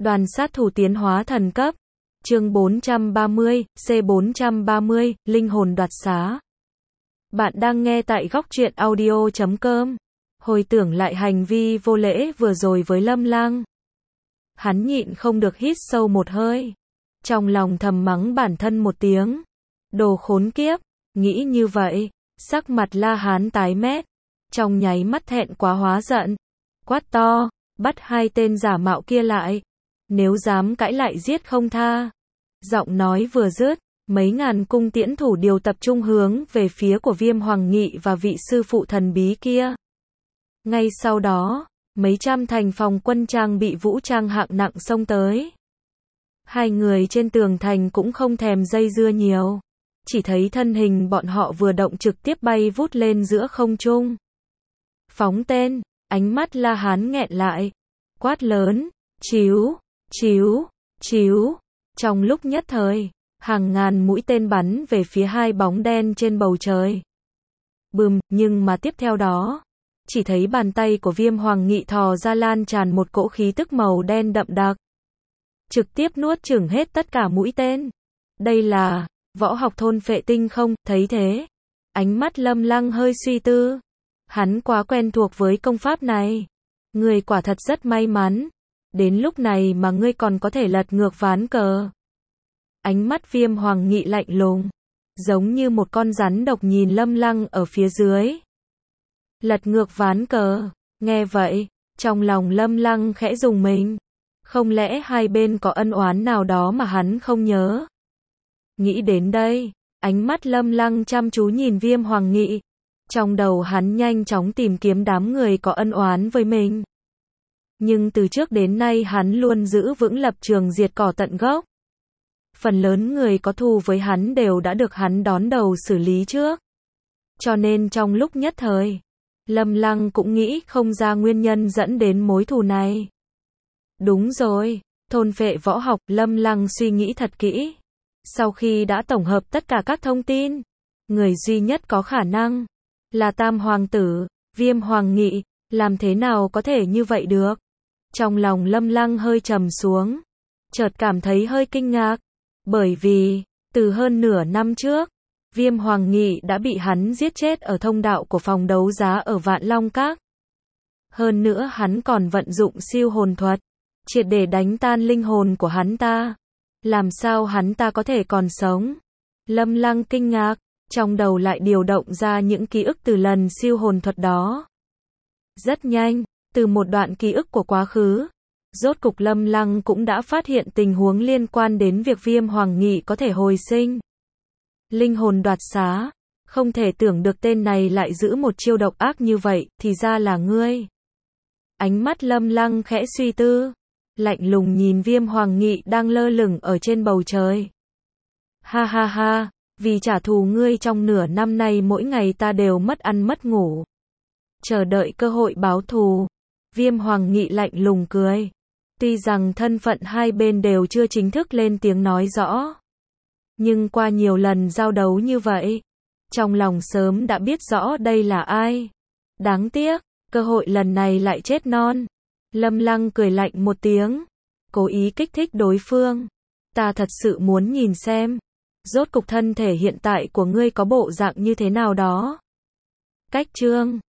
Đoàn sát thủ tiến hóa thần cấp. Chương 430, C430, linh hồn đoạt xá. Bạn đang nghe tại góc truyện audio.com. Hồi tưởng lại hành vi vô lễ vừa rồi với Lâm Lang, hắn nhịn không được hít sâu một hơi, trong lòng thầm mắng bản thân một tiếng. Đồ khốn kiếp, nghĩ như vậy, sắc mặt La Hán tái mét, trong nháy mắt thẹn quá hóa giận, quát to, bắt hai tên giả mạo kia lại, nếu dám cãi lại giết không tha. Giọng nói vừa dứt, mấy ngàn cung tiễn thủ đều tập trung hướng về phía của Viêm Hoàng Nghị và vị sư phụ thần bí kia. Ngay sau đó, mấy trăm thành phòng quân trang bị vũ trang hạng nặng xông tới. Hai người trên tường thành cũng không thèm dây dưa nhiều, chỉ thấy thân hình bọn họ vừa động trực tiếp bay vút lên giữa không trung. Phóng tên, ánh mắt La Hán nghẹn lại, quát lớn, chíu, chíu, chíu. Trong lúc nhất thời, hàng ngàn mũi tên bắn về phía hai bóng đen trên bầu trời. Bùm, nhưng mà tiếp theo đó, chỉ thấy bàn tay của Viêm Hoàng Nghị thò ra lan tràn một cỗ khí tức màu đen đậm đặc, trực tiếp nuốt chửng hết tất cả mũi tên. Đây là võ học thôn phệ tinh không? Thấy thế, ánh mắt Lâm Lang hơi suy tư. Hắn quá quen thuộc với công pháp này. Người quả thật rất may mắn. Đến lúc này mà ngươi còn có thể lật ngược ván cờ. Ánh mắt Viêm Hoàng Nghị lạnh lùng, giống như một con rắn độc nhìn Lâm Lang ở phía dưới. Lật ngược ván cờ, nghe vậy, trong lòng Lâm Lang khẽ rùng mình. Không lẽ hai bên có ân oán nào đó mà hắn không nhớ? Nghĩ đến đây, ánh mắt Lâm Lang chăm chú nhìn Viêm Hoàng Nghị. Trong đầu hắn nhanh chóng tìm kiếm đám người có ân oán với mình. Nhưng từ trước đến nay hắn luôn giữ vững lập trường diệt cỏ tận gốc. Phần lớn người có thù với hắn đều đã được hắn đón đầu xử lý trước. Cho nên trong lúc nhất thời, Lâm Lang cũng nghĩ không ra nguyên nhân dẫn đến mối thù này. Đúng rồi, thôn phệ võ học. Lâm Lang suy nghĩ thật kỹ. Sau khi đã tổng hợp tất cả các thông tin, người duy nhất có khả năng là Tam Hoàng tử, Viêm Hoàng Nghị. Làm thế nào có thể như vậy được? Trong lòng Lâm Lang hơi trầm xuống, chợt cảm thấy hơi kinh ngạc, bởi vì từ hơn nửa năm trước, Viêm Hoàng Nghị đã bị hắn giết chết ở thông đạo của phòng đấu giá ở Vạn Long Các. Hơn nữa hắn còn vận dụng siêu hồn thuật, triệt để đánh tan linh hồn của hắn ta. Làm sao hắn ta có thể còn sống? Lâm Lang kinh ngạc, trong đầu lại điều động ra những ký ức từ lần siêu hồn thuật đó. Rất nhanh, từ một đoạn ký ức của quá khứ, rốt cục Lâm Lang cũng đã phát hiện tình huống liên quan đến việc Viêm Hoàng Nghị có thể hồi sinh. Linh hồn đoạt xá, không thể tưởng được tên này lại giữ một chiêu độc ác như vậy, thì ra là ngươi. Ánh mắt Lâm Lang khẽ suy tư, lạnh lùng nhìn Viêm Hoàng Nghị đang lơ lửng ở trên bầu trời. Ha ha ha, vì trả thù ngươi trong nửa năm nay mỗi ngày ta đều mất ăn mất ngủ, chờ đợi cơ hội báo thù. Viêm Hoàng Nghị lạnh lùng cười. Tuy rằng thân phận hai bên đều chưa chính thức lên tiếng nói rõ, nhưng qua nhiều lần giao đấu như vậy, trong lòng sớm đã biết rõ đây là ai. Đáng tiếc, cơ hội lần này lại chết non. Lâm Lang cười lạnh một tiếng, cố ý kích thích đối phương. Ta thật sự muốn nhìn xem, rốt cục thân thể hiện tại của ngươi có bộ dạng như thế nào đó. Cách chương